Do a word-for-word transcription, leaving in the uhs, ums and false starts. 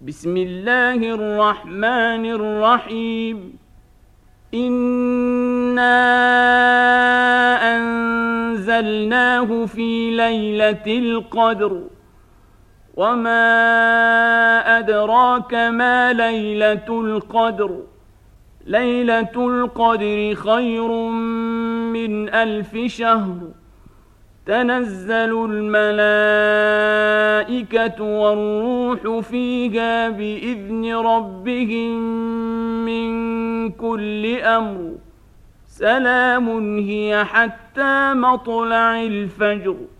بسم الله الرحمن الرحيم إنا أنزلناه في ليلة القدر وما أدراك ما ليلة القدر ليلة القدر خير من ألف شهر تنزل الملائكة والروح فيها بإذن ربهم من كل أمر سلام هي حتى مطلع الفجر.